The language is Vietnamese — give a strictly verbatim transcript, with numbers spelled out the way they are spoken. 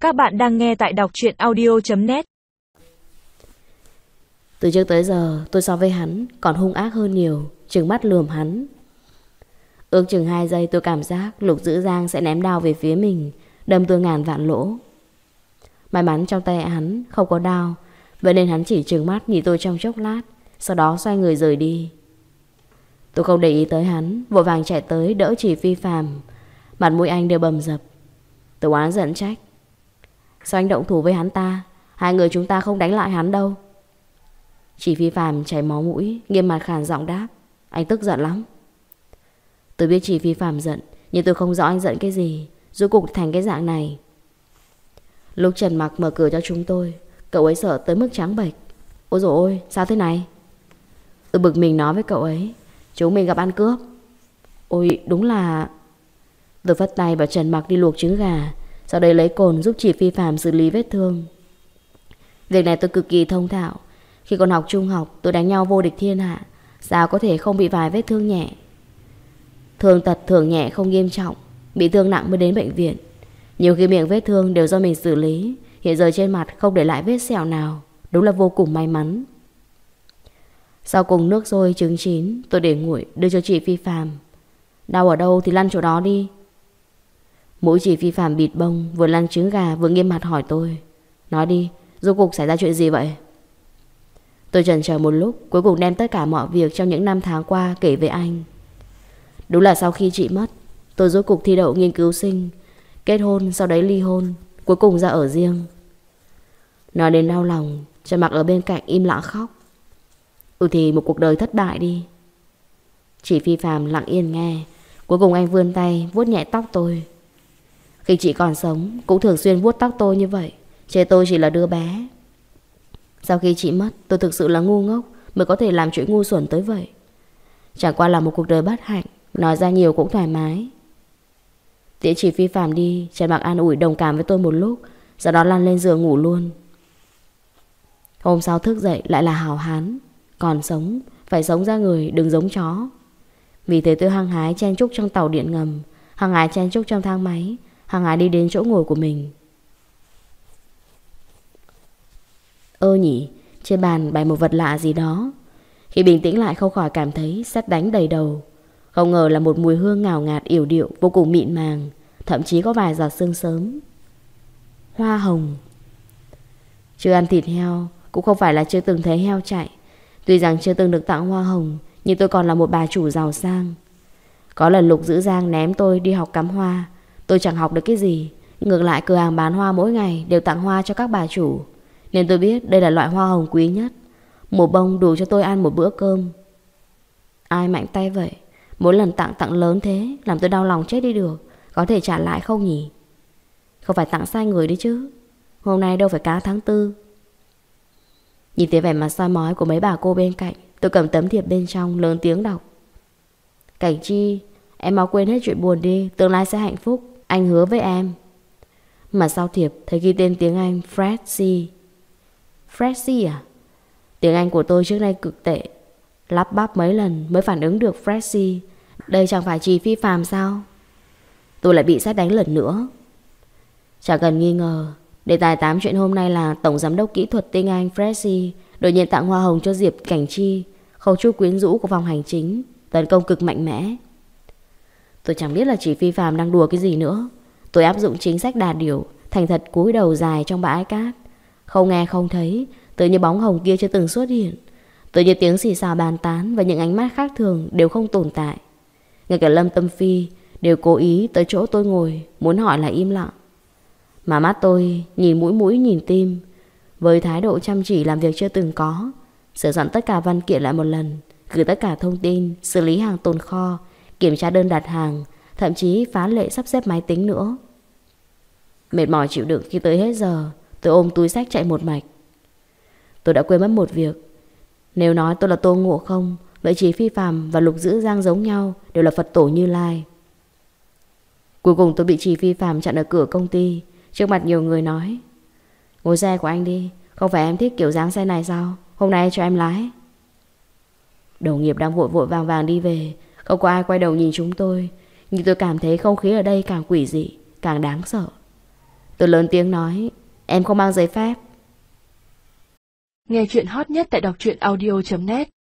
Các bạn đang nghe tại đọc truyện audio chấm net. Từ trước tới giờ tôi so với hắn còn hung ác hơn nhiều, trừng mắt lườm hắn. Ước chừng hai giây tôi cảm giác Lục Dữ Giang sẽ ném đao về phía mình, đâm tôi ngàn vạn lỗ. May mắn trong tay hắn không có đao, vậy nên hắn chỉ trừng mắt nhìn tôi trong chốc lát, sau đó xoay người rời đi. Tôi không để ý tới hắn, vội vàng chạy tới đỡ Chỉ Phi Phàm. Mặt mũi anh đều bầm dập. Tôi oán giận trách: sao anh động thủ với hắn ta? Hai người chúng ta không đánh lại hắn đâu. Chỉ Phi Phàm chảy máu mũi, nghiêm mặt khàn giọng đáp: anh tức giận lắm. Tôi biết Chỉ Phi Phàm giận, nhưng tôi không rõ anh giận cái gì, rốt cuộc thành cái dạng này. Lúc Trần Mặc mở cửa cho chúng tôi, cậu ấy sợ tới mức trắng bệch. Ôi dồi ôi, sao thế này? Tôi bực mình nói với cậu ấy: chúng mình gặp ăn cướp. Ôi đúng là... Tôi phất tay bảo Trần Mặc đi luộc trứng gà, sau đấy lấy cồn giúp Chỉ Phi Phàm xử lý vết thương. Việc này tôi cực kỳ thông thạo. Khi còn học trung học tôi đánh nhau vô địch thiên hạ, sao có thể không bị vài vết thương nhẹ. Thương tật thường nhẹ không nghiêm trọng, bị thương nặng mới đến bệnh viện. Nhiều khi miệng vết thương đều do mình xử lý, hiện giờ trên mặt không để lại vết sẹo nào. Đúng là vô cùng may mắn. Sau cùng nước sôi trứng chín tôi để nguội đưa cho Chỉ Phi Phàm. Đau ở đâu thì lăn chỗ đó đi. Mũi Chỉ Phi Phàm bịt bông, vừa lăn trứng gà vừa nghiêm mặt hỏi tôi: nói đi, rốt cuộc xảy ra chuyện gì vậy? Tôi chần chờ một lúc, cuối cùng đem tất cả mọi việc trong những năm tháng qua kể với anh. Đúng là sau khi chị mất, tôi rốt cuộc thi đậu nghiên cứu sinh, kết hôn, sau đấy ly hôn, cuối cùng ra ở riêng. Nói đến đau lòng, Trần Mặc ở bên cạnh im lặng khóc. Ừ thì một cuộc đời thất bại đi. Chỉ Phi Phàm lặng yên nghe. Cuối cùng anh vươn tay vuốt nhẹ tóc tôi. Khi chị còn sống cũng thường xuyên vuốt tóc tôi như vậy, chê tôi chỉ là đứa bé. Sau khi chị mất, tôi thực sự là ngu ngốc mới có thể làm chuyện ngu xuẩn tới vậy. Chẳng qua là một cuộc đời bất hạnh, nói ra nhiều cũng thoải mái. Tiễn Chỉ Phi Phàm đi, Trần Mặc an ủi đồng cảm với tôi một lúc, sau đó lăn lên giường ngủ luôn. Hôm sau thức dậy lại là hào hán. Còn sống, phải sống ra người, đừng giống chó. Vì thế tôi hăng hái chen chúc trong tàu điện ngầm, hăng hái chen chúc trong thang máy, hăng hái đi đến chỗ ngồi của mình. Ơ nhỉ, trên bàn bày một vật lạ gì đó. Khi bình tĩnh lại không khỏi cảm thấy sét đánh đầy đầu. Không ngờ là một mùi hương ngào ngạt yểu điệu vô cùng mịn màng, thậm chí có vài giọt sương sớm. Hoa hồng. Chưa ăn thịt heo, cũng không phải là chưa từng thấy heo chạy. Tuy rằng chưa từng được tặng hoa hồng, nhưng tôi còn là một bà chủ giàu sang. Có lần Lục Dữ Giang ném tôi đi học cắm hoa, tôi chẳng học được cái gì. Ngược lại cửa hàng bán hoa mỗi ngày đều tặng hoa cho các bà chủ, nên tôi biết đây là loại hoa hồng quý nhất. Một bông đủ cho tôi ăn một bữa cơm. Ai mạnh tay vậy? Mỗi lần tặng tặng lớn thế, làm tôi đau lòng chết đi được. Có thể trả lại không nhỉ? Không phải tặng sai người đấy chứ. Hôm nay đâu phải cá tháng tư. Nhìn thấy vẻ mặt soi mói của mấy bà cô bên cạnh, tôi cầm tấm thiệp bên trong lớn tiếng đọc: Cảnh Chi, em mau quên hết chuyện buồn đi, tương lai sẽ hạnh phúc, anh hứa với em. Mà sau thiệp thấy ghi tên tiếng Anh Freddy. Freddy à? Tiếng Anh của tôi trước nay cực tệ, lắp bắp mấy lần mới phản ứng được Freddy. Đây chẳng phải Chỉ Phi Phàm sao? Tôi lại bị sét đánh lần nữa. Chẳng cần nghi ngờ, đề tài tám chuyện hôm nay là Tổng Giám đốc Kỹ thuật tiếng Anh Freddy đột nhiên tặng hoa hồng cho Diệp Cảnh Chi, khâu chút quyến rũ của phòng hành chính, tấn công cực mạnh mẽ. Tôi chẳng biết là Chỉ Phi Phàm đang đùa cái gì nữa. Tôi áp dụng chính sách đà điểu, thành thật cúi đầu dài trong bãi cát, không nghe không thấy, tự như bóng hồng kia chưa từng xuất hiện, tự như tiếng xì xào bàn tán và những ánh mắt khác thường đều không tồn tại. Ngay cả Lâm Tâm Phi đều cố ý tới chỗ tôi ngồi, muốn hỏi là im lặng. Mà mắt tôi nhìn mũi mũi nhìn tim, với thái độ chăm chỉ làm việc chưa từng có, sửa soạn tất cả văn kiện lại một lần, gửi tất cả thông tin, xử lý hàng tồn kho, kiểm tra đơn đặt hàng, thậm chí phá lệ sắp xếp máy tính nữa. Mệt mỏi chịu đựng khi tới hết giờ, tôi ôm túi xách chạy một mạch. Tôi đã quên mất một việc. Nếu nói tôi là Tôn Ngộ Không, vậy Chỉ Phi Phàm và Lục Dữ Giang giống nhau, đều là Phật tổ Như Lai. Cuối cùng tôi bị Chỉ Phi Phàm chặn ở cửa công ty, trước mặt nhiều người nói: ngồi xe của anh đi, không phải em thích kiểu dáng xe này sao? Hôm nay cho em lái. Đồng nghiệp đang vội vội vàng vàng đi về, không có ai quay đầu nhìn chúng tôi, nhưng tôi cảm thấy không khí ở đây càng quỷ dị, càng đáng sợ. Tôi lớn tiếng nói, em không mang giấy phép. Nghe chuyện hot nhất tại đọc truyện audio chấm net.